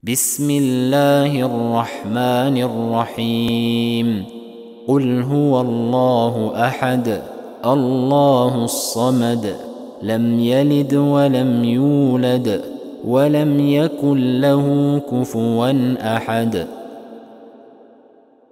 بسم الله الرحمن الرحيم. قل هو الله أحد الله الصمد لم يلد ولم يولد ولم يكن له كفوا أحد.